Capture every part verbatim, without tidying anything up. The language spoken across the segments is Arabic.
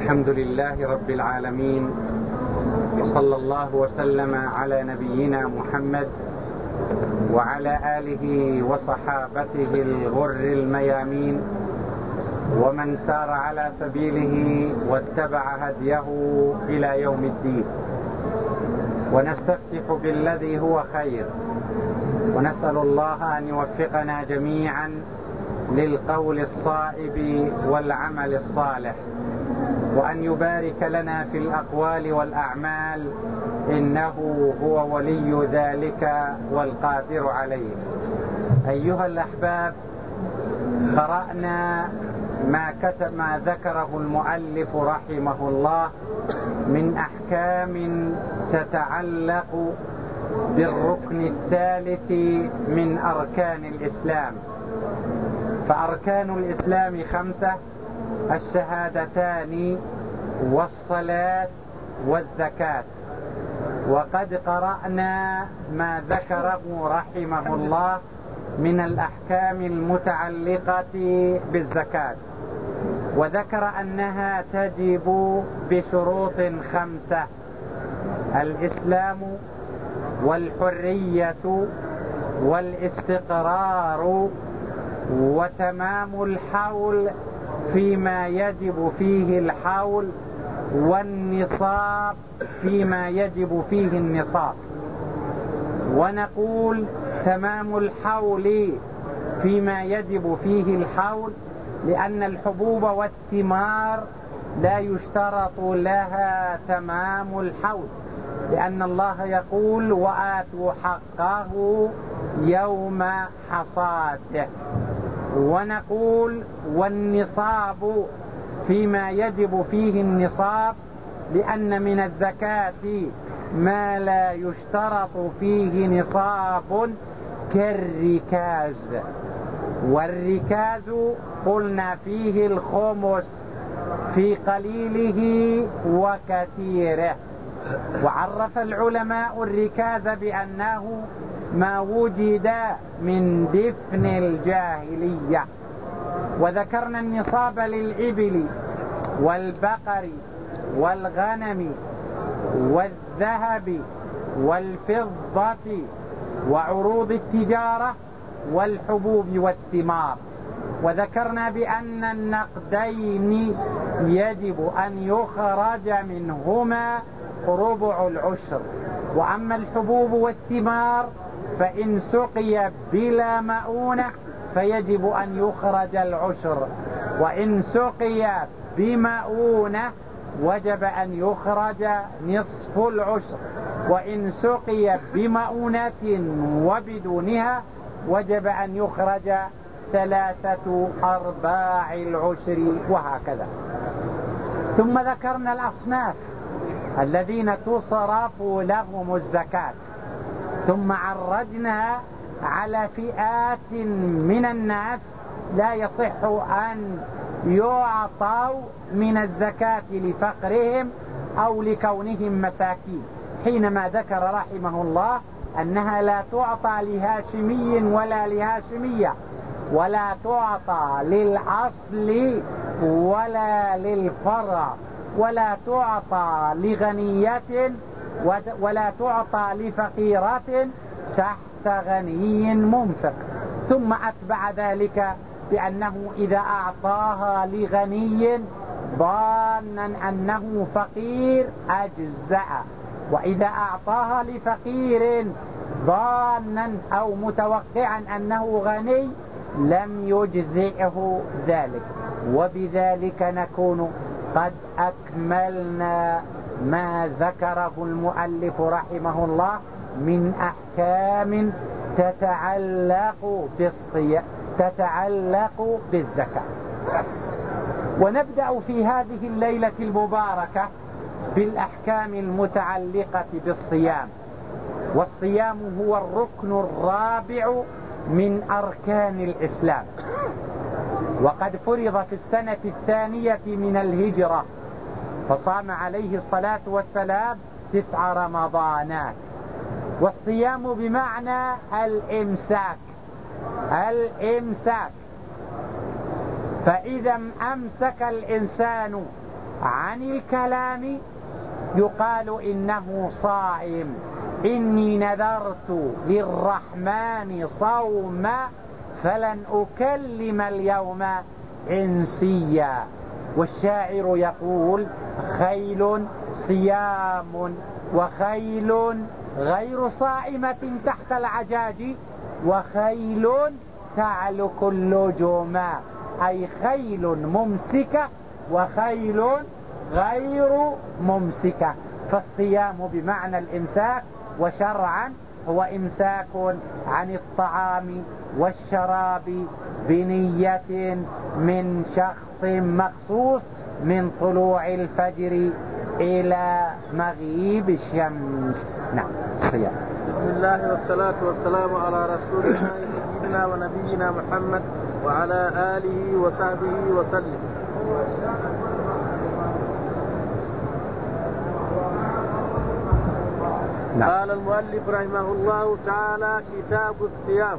الحمد لله رب العالمين، وصلى الله وسلم على نبينا محمد وعلى آله وصحابته الغر الميامين ومن سار على سبيله واتبع هديه إلى يوم الدين. ونستفتح بالذي هو خير، ونسأل الله أن يوفقنا جميعا للقول الصائب والعمل الصالح، وأن يبارك لنا في الأقوال والأعمال، إنه هو ولي ذلك والقادر عليه. أيها الأحباب، قرأنا ما كتب ما ذكره المؤلف رحمه الله من أحكام تتعلق بالركن الثالث من أركان الإسلام. فأركان الإسلام خمسة: الشهادتان والصلاة والزكاة. وقد قرأنا ما ذكره رحمه الله من الأحكام المتعلقة بالزكاة، وذكر أنها تجب بشروط خمسة: الإسلام والحرية والاستقرار وتمام الحول فيما يجب فيه الحول، والنصاب فيما يجب فيه النصاب. ونقول تمام الحول فيما يجب فيه الحول لأن الحبوب والثمار لا يشترط لها تمام الحول، لأن الله يقول: وآتوا حقه يوم حصاده. ونقول والنصاب فيما يجب فيه النصاب، لأن من الزكاة ما لا يشترط فيه نصاب كالركاز، والركاز قلنا فيه الخمس في قليله وكثيره. وعرف العلماء الركاز بأنه ما وجد من دفن الجاهلية. وذكرنا النصاب للإبل والبقر والغنم والذهب والفضة وعروض التجارة والحبوب والثمار. وذكرنا بأن النقدين يجب أن يخرج منهما ربع العشر. وأما الحبوب والثمار فإن سقي بلا مؤونة فيجب أن يخرج العشر، وإن سقي بمؤونة وجب أن يخرج نصف العشر، وإن سقي بمؤونة وبدونها وجب أن يخرج ثلاثة أرباع العشر، وهكذا. ثم ذكرنا الأصناف الذين تصرف لهم الزكاة، ثم عرجنا على فئات من الناس لا يصح أن يعطوا من الزكاة لفقرهم أو لكونهم مساكين، حينما ذكر رحمه الله أنها لا تعطى لهاشمي ولا لهاشمية، ولا تعطى للأصل ولا للفرع، ولا تعطى لغنية ولا تعطى لفقيرة تحت غني منفق. ثم أتبع ذلك بأنه إذا أعطاها لغني ظانا أنه فقير أجزأ، وإذا أعطاها لفقير ظانا أو متوقعا أنه غني لم يجزئه ذلك. وبذلك نكون قد أكملنا ما ذكره المؤلف رحمه الله من أحكام تتعلق بالصيام تتعلق بالزكاة. ونبدأ في هذه الليلة المباركة بالأحكام المتعلقة بالصيام. والصيام هو الركن الرابع من أركان الإسلام، وقد فرض في السنة الثانية من الهجرة، فصام عليه الصلاة والسلام تسع رمضانات. والصيام بمعنى الإمساك الإمساك فإذا أمسك الإنسان عن الكلام يقال إنه صائم. إني نذرت للرحمن صوما فلن أكلم اليوم إنسيا. والشاعر يقول: خيل صيام وخيل غير صائمة تحت العجاج وخيل تعلق اللجوم، أي خيل ممسكة وخيل غير ممسكة. فالصيام بمعنى الإمساك، وشرعا هو إمساك عن الطعام والشراب بنية من شخص مخصوص من طلوع الفجر إلى مغيب الشمس. نعم، الصيام. بسم الله والصلاة والسلام على رسول الله سيدنا ونبينا محمد وعلى آله وصحبه وسلم. نعم. قال المؤلف رحمه الله تعالى: كتاب الصيام.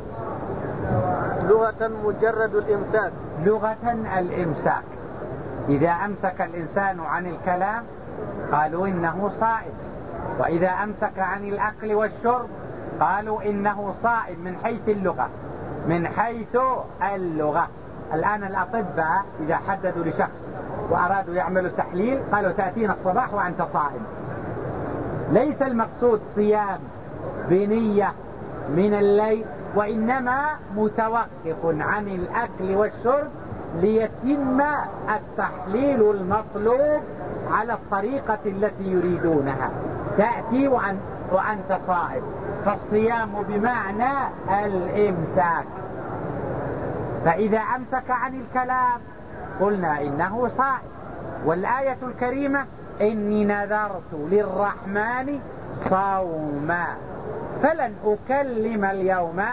لغة مجرد الإمساك. لغة الإمساك، إذا أمسك الإنسان عن الكلام قالوا إنه صائم، وإذا أمسك عن الأكل والشرب قالوا إنه صائم من حيث اللغة. من حيث اللغة الآن الأطباء إذا حددوا لشخص وأرادوا يعملوا تحليل قالوا: تأتينا الصباح وأنت صائم. ليس المقصود صيام بنية من الليل، وإنما متوقف عن الأكل والشرب ليتم التحليل المطلوب على الطريقة التي يريدونها. تأتي وأن وأنت صائم، فالصيام بمعنى الإمساك. فإذا أمسك عن الكلام قلنا إنه صائم. والآية الكريمة: إني نذرت للرحمن صوما فلن أكلم اليوم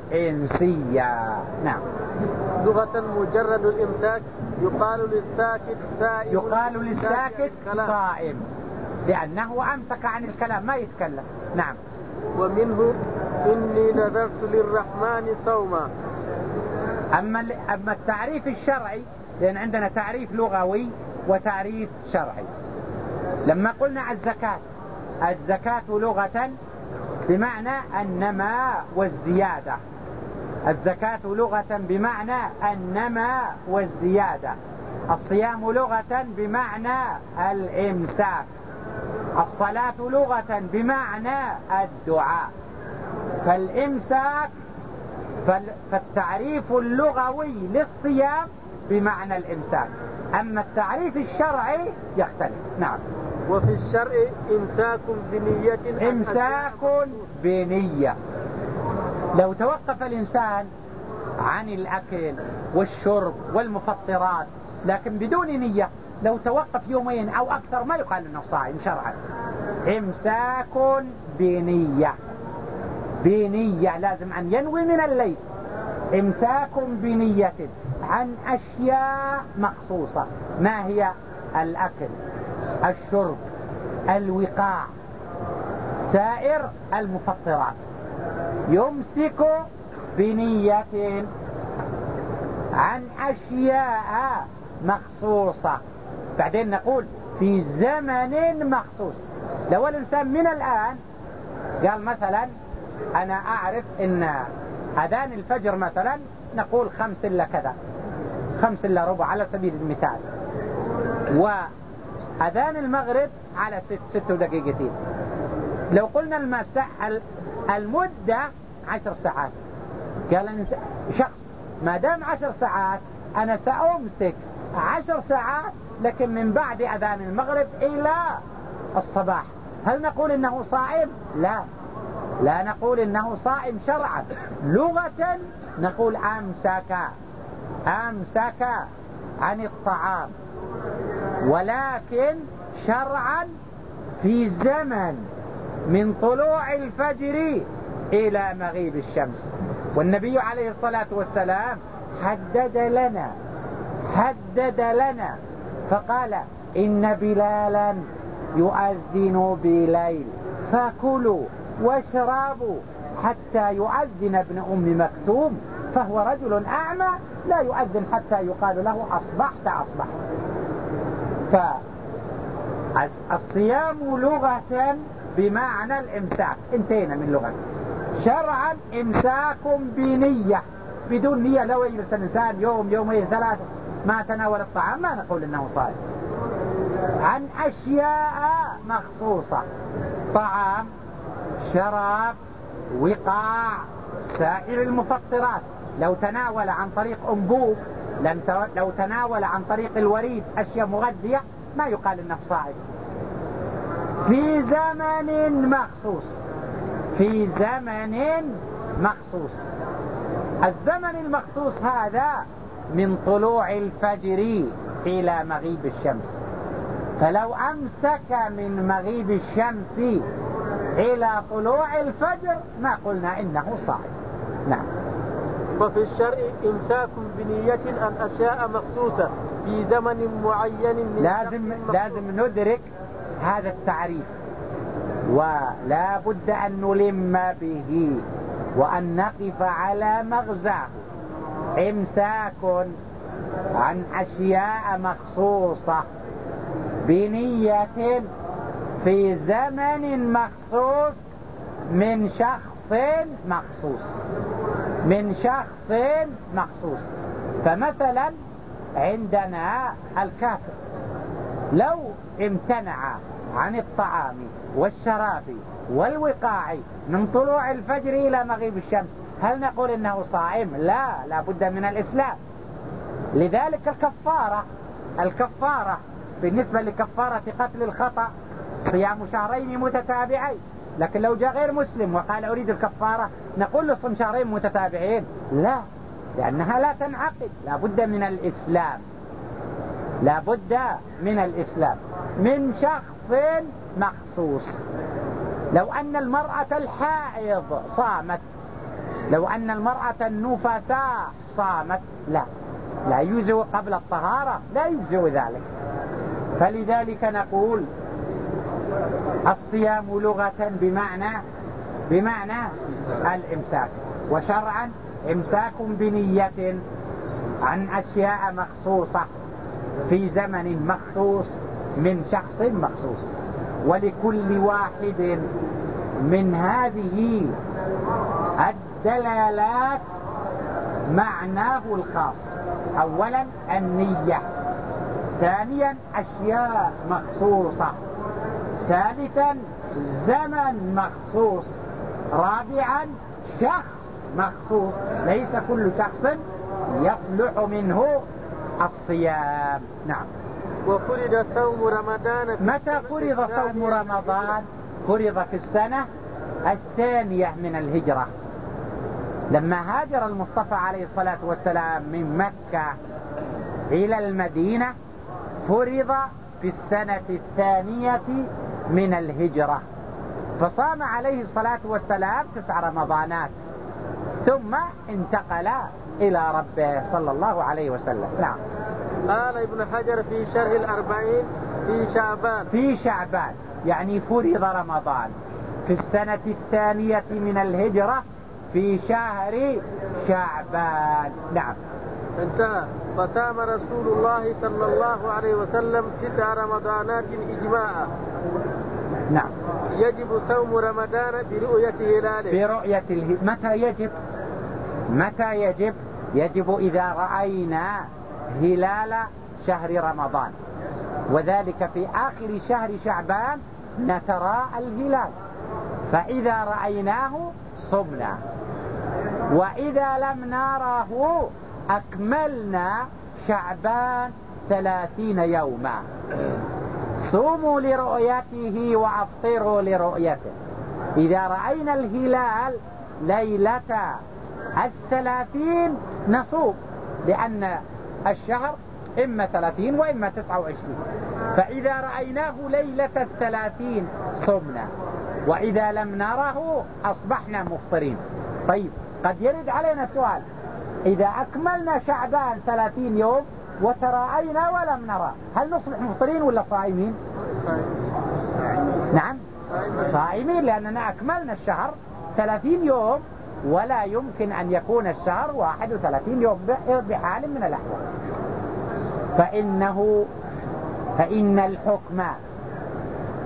إنسيا. نعم. لغة مجرد الإمساك. يقال للساكت سائم. يقال للساكت صائم لأنه أمسك عن الكلام ما يتكلم. نعم. ومنه: إني نذرت للرحمن صوما. أما أما التعريف الشرعي، لأن عندنا تعريف لغوي وتعريف شرعي. لما قلنا الزكاة، الزكاة لغة بمعنى النماء والزيادة. الزكاة لغة بمعنى النماء والزيادة. الصيام لغة بمعنى الإمساك. الصلاة لغة بمعنى الدعاء. فالإمساك فالتعريف اللغوي للصيام بمعنى الإمساك، أما التعريف الشرعي يختلف. نعم. وفي الشرع إمساك بنية. إمساك بنية. لو توقف الإنسان عن الأكل والشرب والمفطرات لكن بدون نية، لو توقف يومين أو أكثر ما يقال أنه صائم شرعا. إمساك بنية. بنية لازم أن ينوي من الليل. إمساك بنية عن أشياء مخصوصة. ما هي؟ الأكل، الشرب، الوقاع، سائر المفطرات. يمسك بنية عن أشياء مخصوصة. بعدين نقول في زمن مخصوص. لو الإنسان من الآن قال مثلا: أنا أعرف إن أذان الفجر مثلا نقول خمس إلا كذا، خمس إلا ربع على سبيل المثال، وأذان المغرب على ست ست دقيقتين. لو قلنا المساء المدة عشر ساعات، قال شخص: ما دام عشر ساعات أنا سأمسك عشر ساعات لكن من بعد أذان المغرب إلى الصباح. هل نقول إنه صائم؟ لا، لا نقول إنه صائم شرعا. لغة نقول أمسك، أمسك عن الطعام، ولكن شرعا في زمن من طلوع الفجر إلى مغيب الشمس. والنبي عليه الصلاة والسلام حدد لنا حدد لنا فقال: إن بلالا يؤذن بليل فكلوا واشربوا حتى يؤذن ابن أم مكتوم، فهو رجل أعمى لا يؤذن حتى يقال له أصبحت أصبحت. الصيام لغة بمعنى الإمساك، انتهينا من لغة. شرعا إمساك بنية، بدون نية لو يجلس الإنسان يوم يومين ثلاثة ما تناول الطعام ما نقول إنه صائم. عن أشياء مخصوصة، طعام، شراب، وقاع، سائر المفطرات. لو تناول عن طريق أنبوب، لو تناول عن طريق الوريد أشياء مغذية ما يقال إنه صائم. في زمن مخصوص، في زمن مخصوص. الزمن المخصوص هذا من طلوع الفجر إلى مغيب الشمس، فلو أمسك من مغيب الشمس إلى طلوع الفجر ما قلنا إنه صائم. نعم. وفي الشرع إمساك بنية عن أشياء مخصوصة في زمن معين من لازم لازم ندرك هذا التعريف، ولا بد أن نلم به وأن نقف على مغزاه. إمساك عن أشياء مخصوصة بنية في زمن مخصوص من شخص مخصوص، من شخص مخصوص. فمثلا عندنا الكافر لو امتنع عن الطعام والشراب والوقاع من طلوع الفجر إلى مغيب الشمس هل نقول إنه صائم؟ لا، لا بد من الإسلام. لذلك الكفارة الكفارة بالنسبة لكفارة قتل الخطأ صيام شهرين متتابعين. لكن لو جاء غير مسلم وقال أريد الكفارة نقول له صم شهرين متتابعين؟ لا، لأنها لا تنعقد. لا بد من الإسلام، لا بد من الإسلام من شخص مخصوص. لو أن المرأة الحائض صامت، لو أن المرأة النفساء صامت، لا لا يجزئ قبل الطهارة، لا يجزئ ذلك. فلذلك نقول الصيام لغة بمعنى بمعنى الإمساك، وشرعا إمساك بنية عن أشياء مخصوصة في زمن مخصوص من شخص مخصوص. ولكل واحد من هذه الدلالات معناه الخاص. أولا النية، ثانيا أشياء مخصوصة، ثالثا زمن مخصوص، رابعا شخص مخصوص. ليس كل شخص يصلح منه الصيام. نعم. وفرض صوم رمضان. متى فرض صوم رمضان؟ فرض في السنة الثانية من الهجرة، لما هاجر المصطفى عليه الصلاة والسلام من مكة إلى المدينة فرض في السنة الثانية من الهجرة، فصام عليه الصلاة والسلام تسع رمضانات ثم انتقل إلى ربه صلى الله عليه وسلم. نعم. قال ابن حجر في شرح الأربعين في شعبان، في شعبان يعني فرض رمضان في السنة الثانية من الهجرة في شهر شعبان. نعم. انتهى. فصام رسول الله صلى الله عليه وسلم تسع رمضانات إجماعا. نعم. يجب صوم رمضان برؤية هلاله. برؤية الهلال. متى يجب؟ متى يجب؟ يجب إذا رأينا هلال شهر رمضان، وذلك في آخر شهر شعبان نترى الهلال، فإذا رأيناه صمنا، وإذا لم نراه أكملنا شعبان ثلاثين يوما. صوموا لرؤيته وأفطروا لرؤيته. إذا رأينا الهلال ليلة الثلاثين نصوم، لأن الشهر إما ثلاثين وإما تسعة وعشرين، فإذا رأيناه ليلة الثلاثين صمنا، وإذا لم نره أصبحنا مفطرين. طيب قد يرد علينا سؤال، إذا أكملنا شعبان ثلاثين يوم وتراءينا ولم نرى هل نصبح مفطرين ولا صائمين؟ نعم صائمين، لأننا أكملنا الشهر ثلاثين يوم، ولا يمكن أن يكون الشهر واحد وثلاثين يوم بحال من الأحوال. فإنه فإن الحكم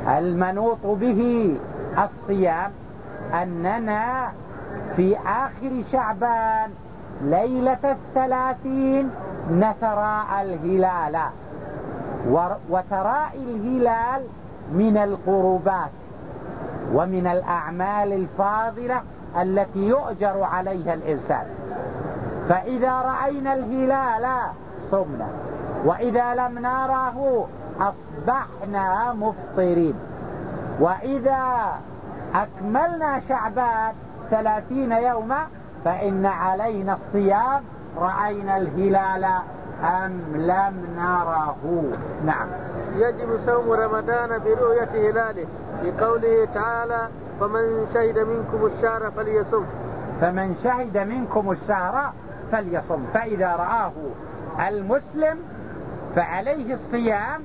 المنوط به الصيام أننا في آخر شعبان ليلة الثلاثين نتراءى الهلال، وتراءي الهلال من القربات ومن الأعمال الفاضلة التي يؤجر عليها الإنسان. فإذا رأينا الهلال صمنا، وإذا لم نراه أصبحنا مفطرين. وإذا أكملنا شعبان ثلاثين يوما فإن علينا الصيام رأينا الهلال أم لم نره. نعم. يجب صوم رمضان برؤية هلاله لقوله تعالى فمن شهد منكم الشهر فليصم. فمن شهد منكم الشهر فليصم، فإذا رآه المسلم فعليه الصيام،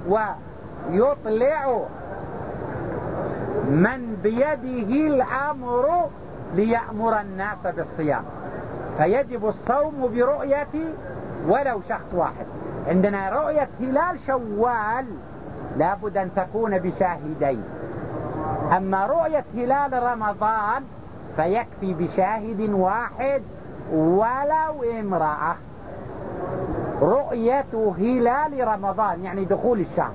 ويطلع من بيده الأمر ليأمر الناس بالصيام، فيجب الصوم برؤية ولو شخص واحد. عندنا رؤية هلال شوال لابد أن تكون بشاهدين، أما رؤية هلال رمضان فيكفي بشاهد واحد ولو امرأة. رؤية هلال رمضان يعني دخول الشهر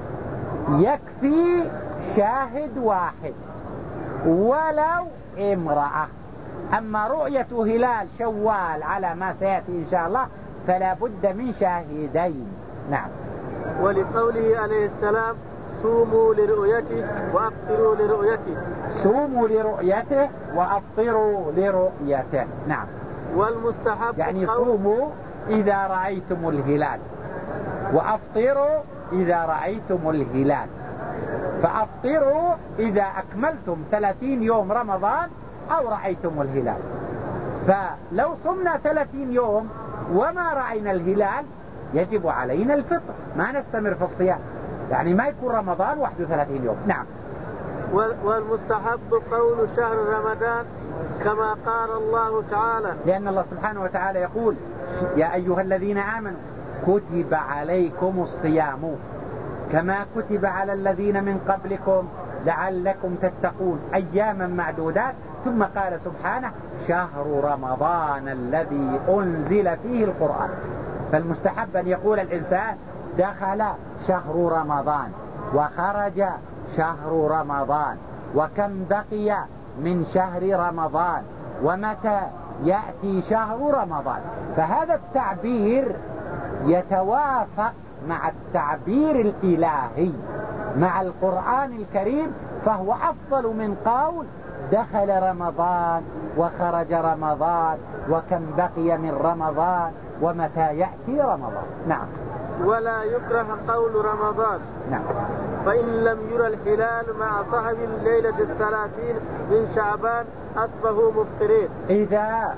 يكفي شاهد واحد ولو امرأة. أما رؤية هلال شوال على ما سيأتي إن شاء الله فلا بد من شاهدين. نعم. ولقوله عليه السلام صوموا لرؤيته وأفطروا لرؤيته. صوموا لرؤيته وأفطروا لرؤيته. نعم. والمستحب يعني صوموا إذا رأيتم الهلال، وأفطروا إذا رأيتم الهلال. فأفطروا إذا أكملتم ثلاثين يوم رمضان أو رأيتم الهلال. فلو صمنا ثلاثين يوم وما رأينا الهلال يجب علينا الفطر، ما نستمر في الصيام، يعني ما يكون رمضان واحد وثلاثين يوم. نعم. والمستحب قول شهر رمضان كما قال الله تعالى، لأن الله سبحانه وتعالى يقول يا أيها الذين آمنوا كتب عليكم الصيام كما كتب على الذين من قبلكم لعلكم تتقون أياما معدودات. ثم قال سبحانه شهر رمضان الذي أنزل فيه القرآن. فالمستحب أن يقول الإنسان دخل شهر رمضان وخرج شهر رمضان وكم بقي من شهر رمضان ومتى يأتي شهر رمضان. فهذا التعبير يتوافق مع التعبير الإلهي مع القرآن الكريم، فهو أفضل من قول دخل رمضان وخرج رمضان وكم بقي من رمضان ومتى يأتي رمضان. نعم. ولا يكره قول رمضان. نعم. فإن لم يرى الهلال مع صاحب الليلة الثلاثين من شعبان أصبحوا مفطرين. إذا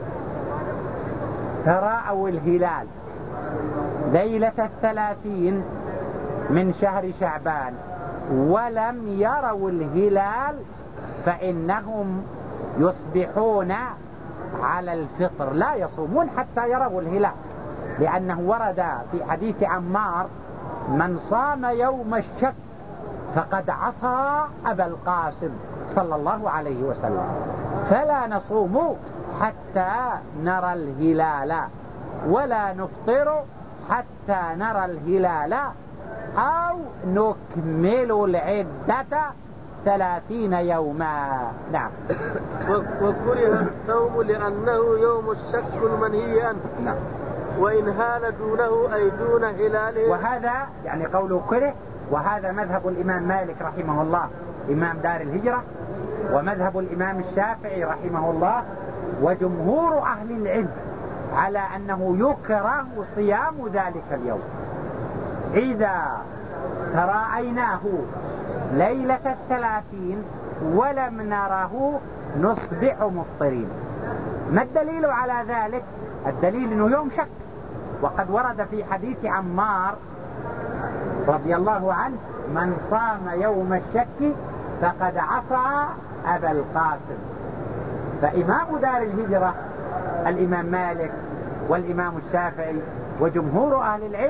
تراءوا الهلال ليلة الثلاثين من شهر شعبان ولم يروا الهلال فإنهم يصبحون على الفطر لا يصومون حتى يروا الهلال، لأنه ورد في حديث عمار من صام يوم الشك فقد عصى أبا القاسم صلى الله عليه وسلم. فلا نصوم حتى نرى الهلال ولا نفطر حتى نرى الهلال أو نكمل العدة ثلاثين يوما. نعم. وكره الصوم لأنه يوم الشك المنهي عنه. نعم. وإن هال دونه أي دون هلاله. وهذا يعني قوله كره، وهذا مذهب الإمام مالك رحمه الله إمام دار الهجرة، ومذهب الإمام الشافعي رحمه الله، وجمهور أهل العلم على أنه يكره صيام ذلك اليوم. إذا تراءيناه ليلة الثلاثين ولم نره نصبح مفطرين. ما الدليل على ذلك؟ الدليل أنه يوم شك، وقد ورد في حديث عمار رضي الله عنه من صام يوم الشك فقد عصى أبا القاسم. فإمام دار الهجرة الإمام مالك والإمام الشافعي وجمهور أهل العلم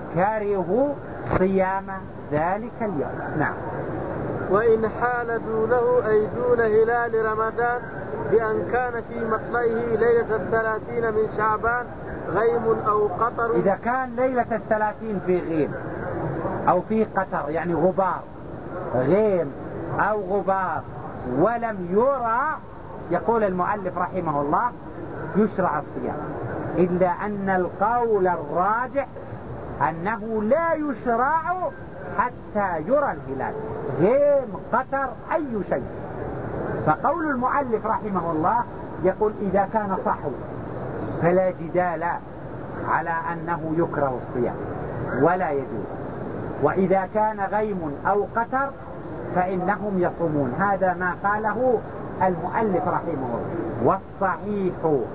كرهوا صيام ذلك اليوم. نعم. وإن حال دونه أي دون هلال رمضان بأن كان في مطلعه ليلة الثلاثين من شعبان غيم أو قطر. إذا كان ليلة الثلاثين في غيم أو في قطر يعني غبار، غيم أو غبار ولم يرى، يقول المؤلف رحمه الله يشرع الصيام، إلا أن القول الراجح أنه لا يشرع حتى يرى الهلال، غيم قطر أي شيء. فقول المؤلف رحمه الله يقول إذا كان صحو فلا جدال على أنه يكره الصيام ولا يجوز، وإذا كان غيم أو قطر فإنهم يصومون. هذا ما قاله المؤلف رحمه الله. والصحيح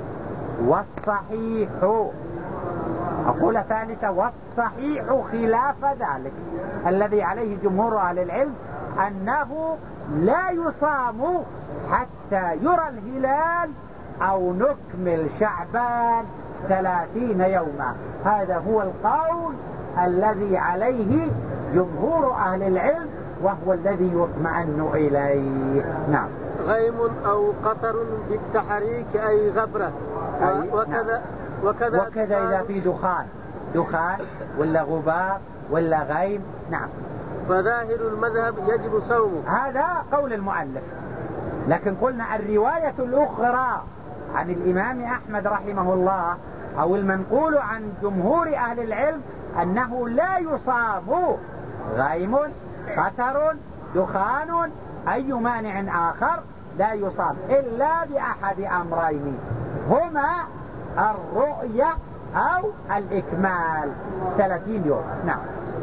والصحيح أقول ثالثة والصحيح خلاف ذلك الذي عليه جمهور أهل العلم أنه لا يصام حتى يرى الهلال أو نكمل شعبان ثلاثين يوما. هذا هو القول الذي عليه جمهور أهل العلم وهو الذي يطمئن إليه. نعم. غيم أو قطر بالتحريك أي غبرة. أي وكذا نعم. وكذا, وكذا إذا في دخان دخان ولا غبار ولا غيم. نعم. فظاهر المذهب يجب صومه. هذا قول المؤلف، لكن قلنا الرواية الأخرى عن الإمام أحمد رحمه الله أو المنقول عن جمهور أهل العلم أنه لا يصاب غيم قطر دخان أي مانع آخر لا يصاب إلا بأحد أمرين، هما الرؤية أو الإكمال ثلاثين يوم. نعم.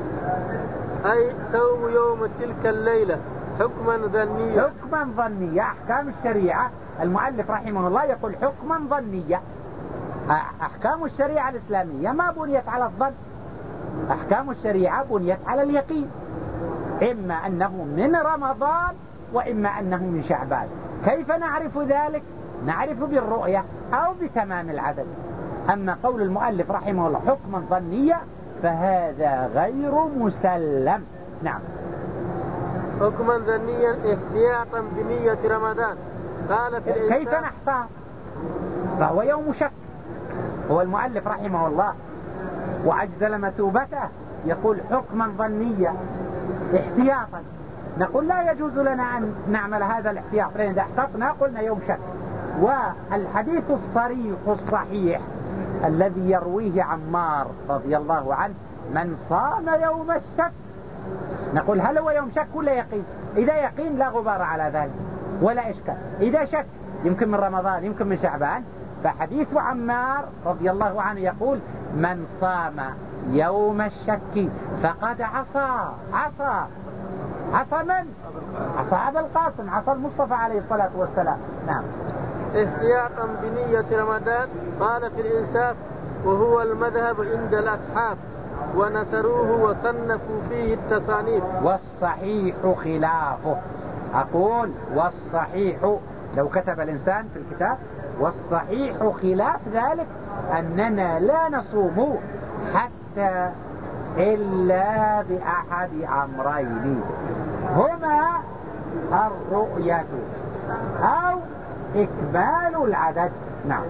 أي صوم يوم تلك الليلة حكما ظنيا. حكما ظنيا. أحكام الشريعة المؤلف رحمه الله يقول حكما ظنيا. أحكام الشريعة الإسلامية ما بنيت على الظن، أحكام الشريعة بنيت على اليقين، إما أنه من رمضان وإما أنه من شعبان. كيف نعرف ذلك؟ نعرف بالرؤية أو بتمام العدد. أما قول المؤلف رحمه الله حكما ظنيا فهذا غير مسلم. نعم. حكما ظنيا احتياطا بنية رمضان. قال في الإنسان كيف نحتاط؟ فهو يوم شك. هو المؤلف رحمه الله وأجزل مثوبته يقول حكما ظنيا احتياطا. نقول لا يجوز لنا أن نعمل هذا الاحتياط، لأن إذا احتطنا قلنا يوم شك. والحديث الصريح الصحيح الذي يرويه عمار رضي الله عنه من صام يوم الشك، نقول هل هو يوم شك ولا يقين؟ إذا يقين لا غبار على ذلك ولا إشكال. إذا شك يمكن من رمضان يمكن من شعبان، فحديث عمار رضي الله عنه يقول من صام يوم الشك فقد عصى. عصى عصى من؟ عصى أبا القاسم، عصى المصطفى عليه الصلاة والسلام. نعم. احتياطا بنية رمضان. قال في الإنساف وهو المذهب عند الأصحاب ونسروه وصنفوا فيه التصانيف. والصحيح خلافه. أقول والصحيح لو كتب الإنسان في الكتاب والصحيح خلاف ذلك أننا لا نصوم حتى إلا بأحد أمرين، هما الرؤية أو إكمال العدد. نعم.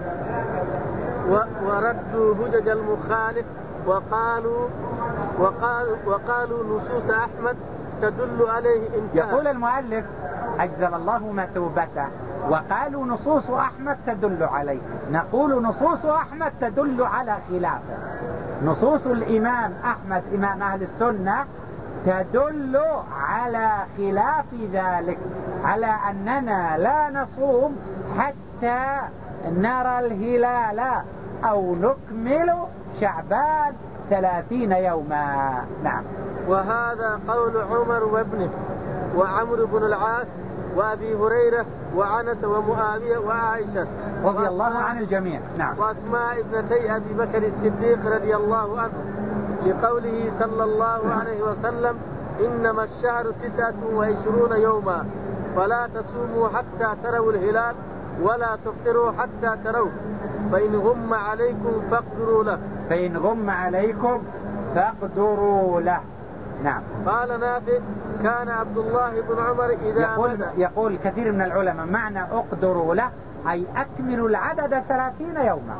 وردوا هجج المخالف وقالوا وقالوا وقالوا نصوص أحمد تدل عليه انتهى. يقول المؤلف أجزل الله مثوبته وقالوا نصوص أحمد تدل عليه. نقول نصوص أحمد تدل على خلافه. نصوص الإمام أحمد إمام أهل السنة تدل على خلاف ذلك، على أننا لا نصوم حتى نرى الهلال أو نكمل شعبان ثلاثين يوما. نعم. وهذا قول عمر وابنه وعمرو بن العاص وأبي هريرة وعنس ومعاوية وعائشة رضي الله عن الجميع. نعم. وأسماء ابنتي أبي بكر الصديق رضي الله عنه لقوله صلى الله عليه وسلم إنما الشهر تسعة وعشرون يوما فلا تصوموا حتى تروا الهلال ولا تفطروا حتى تروه فإن غم عليكم فاقدروا له. فإن غم عليكم فاقدروا له. نعم. قال نافع كان عبد الله بن عمر إذا يقول, مدى يقول كثير من العلماء معنى اقدروا له أي أكملوا العدد ثلاثين يوما.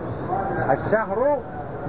الشهر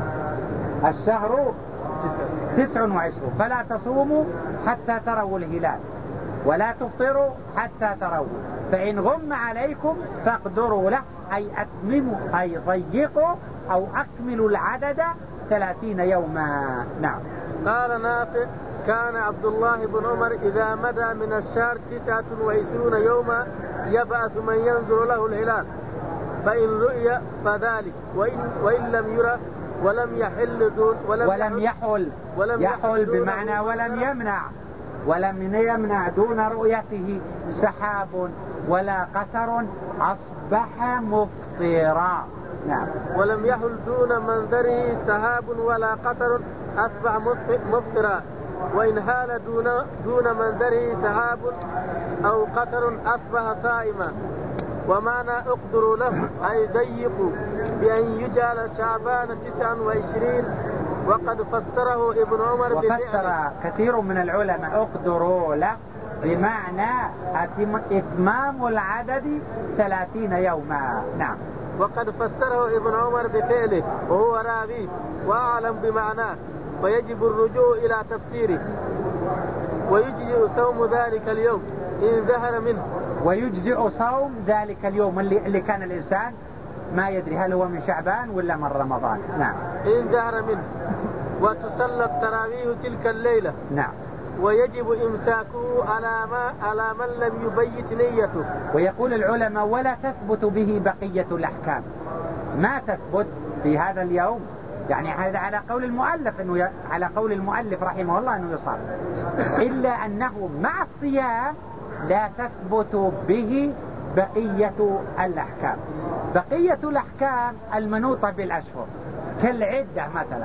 الشهر تسع وعشرون فلا تصوموا حتى تروا الهلال ولا تفطروا حتى تروا، فإن غم عليكم فاقدروا له أي أتمموا أي ضيقوا أو أكملوا العدد ثلاثين يوما. نعم. قال نافع كان عبد الله بن عمر إذا مدى من الشهر تسعة وعشرون يوما يبعث من ينظر له الهلال، فإن رؤي فذلك، وإن, وإن لم يرى ولم يحل دون ولم, ولم يحل ولم يحل بمعنى ولم يمنع ولم يمنع دون رؤيته سحاب ولا قطر أصبح مفطرا. نعم. ولم يحل دون منظره سحاب ولا قطر أصبح مفطرا، وإن حال دون دون منظره سحاب أو قطر أصبح صائما. ومعنى اقدروا له أي ضيقوا بأن يجعل شعبان تسعا وعشرين، وقد فسره ابن عمر وفسر كثير من العلماء اقدروا له بمعنى إتمام العدد ثلاثين يوما. نعم. وقد فسره ابن عمر بفعله وهو راوي وأعلم بمعناه، فيجب الرجوع إلى تفسيره. ويجزئ صوم ذلك اليوم إن ظهر منه ويجزئ صوم ذلك اليوم اللي, اللي كان الإنسان ما يدري هل هو من شعبان ولا من رمضان. نعم. إن ظهر منه. وتصلى التراويح تلك الليلة. نعم. ويجب إمساكه على ما على من لم يبيت نيته. ويقول العلماء ولا تثبت به بقية الأحكام، ما تثبت في هذا اليوم، يعني هذا على قول المؤلف إنه ي... على قول المؤلف رحمه الله إنه يصام، إلا أنه مع الصيام لا تثبت به بقية الأحكام. بقية الأحكام المنوطة بالأشهر كالعدة مثلا،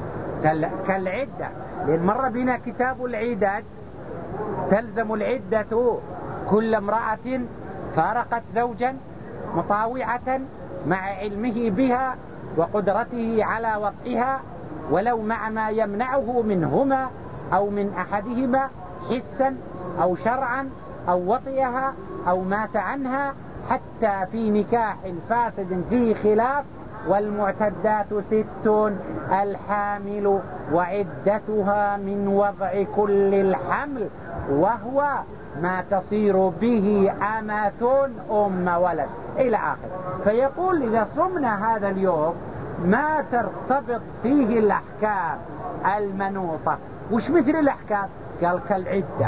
كالعدة، لأن مر بنا كتاب العدد تلزم العدة كل امرأة فارقت زوجا مطاوعة مع علمه بها وقدرته على وطئها ولو مع ما يمنعه منهما أو من أحدهما حسا أو شرعا أو وطئها أو مات عنها، حتى في نكاح فاسد فيه خلاف. والمعتدات ست الحامل وعدتها من وضع كل الحمل وهو ما تصير به أمة أم ولد إلى آخر. فيقول إذا صمنا هذا اليوم ما ترتبط فيه الأحكام المنوطة. وش مثل الأحكام؟ قال كالعدة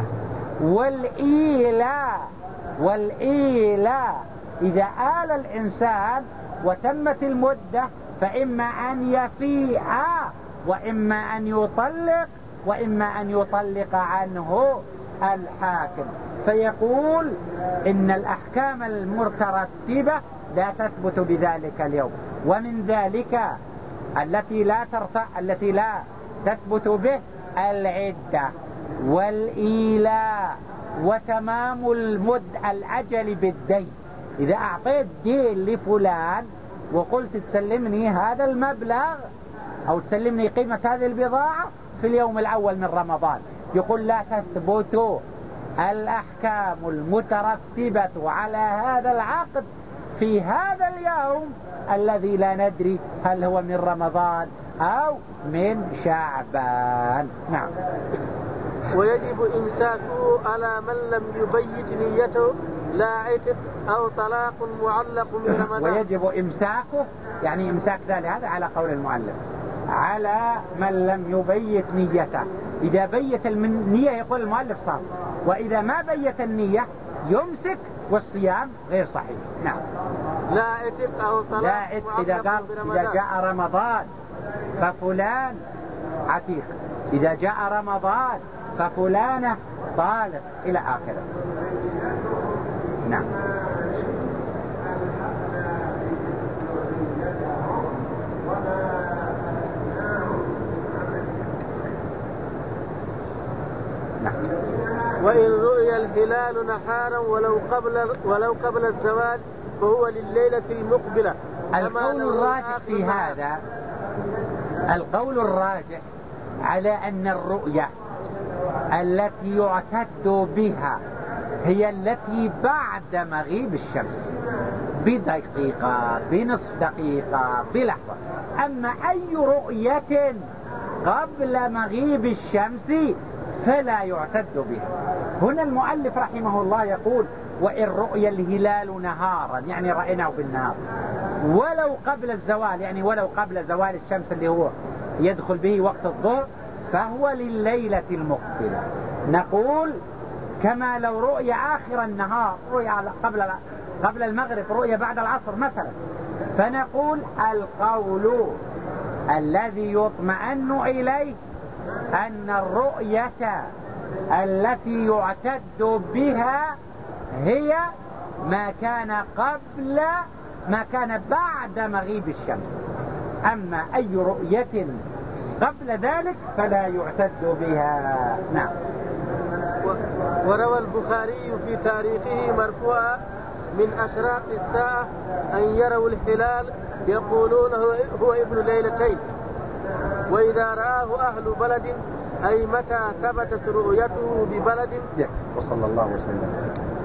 والإيلاء. والإيلاء إذا آل الإنسان وتمت المدة فإما أن يفيء وإما أن يطلق وإما أن يطلق عنه الحاكم. فيقول إن الأحكام المترتبة لا تثبت بذلك اليوم. ومن ذلك التي لا ترتع التي لا تثبت به العدة والإيلاء وتمام المد الأجل بالدين. إذا أعطيت دين لفلان وقلت تسلمني هذا المبلغ أو تسلمني قيمة هذه البضاعة في اليوم الأول من رمضان، يقول لا تثبت الأحكام المترتبة على هذا العقد في هذا اليوم الذي لا ندري هل هو من رمضان أو من شعبان. نعم. ويجب إمساكه على من لم يبيت نيته لا عتق أو طلاق معلق من رمضان. ويجب إمساكه يعني إمساك ذلك هذا على قول المؤلف على من لم يبيت نيته. إذا بيت النية يقول المؤلف صار، وإذا ما بيت النية يمسك والصيام غير صحيح. نعم. لا عتق أو طلاق لا عتق إذا قال إذا جاء رمضان ففلان عتيق، إذا جاء رمضان ففلانة طالق إلى آخره. نعم. نعم. وإن رؤي الهلال نهارا ولو قبل ولو قبل الزوال فهو لليلة المقبلة. القول الراجح في هذا القول الراجح على أن الرؤية التي يعتد بها هي التي بعد مغيب الشمس بدقيقة، بنصف دقيقة، بلحظة. أما أي رؤية قبل مغيب الشمس فلا يعتد بها. هنا المؤلف رحمه الله يقول: وإن رؤي الهلال نهارا، يعني رأيناه بالنهار، ولو قبل الزوال، يعني ولو قبل زوال الشمس اللي هو يدخل به وقت الظهر، فهو لليلة المقبلة. نقول كما لو رؤية آخر النهار، رؤية قبل قبل المغرب، رؤية بعد العصر مثلا، فنقول القول الذي يطمئن إليه أن الرؤية التي يعتد بها هي ما كان قبل ما كان بعد مغيب الشمس. أما أي رؤية قبل ذلك فلا يعتد بها. نعم. وروى البخاري في تاريخه مرفوعا: من أشراط الساعة أن يروا الهلال يقولون هو ابن ليلتين، وإذا رآه أهل بلد أي متى ثبتت رؤيته ببلد. وصلى الله وسلم.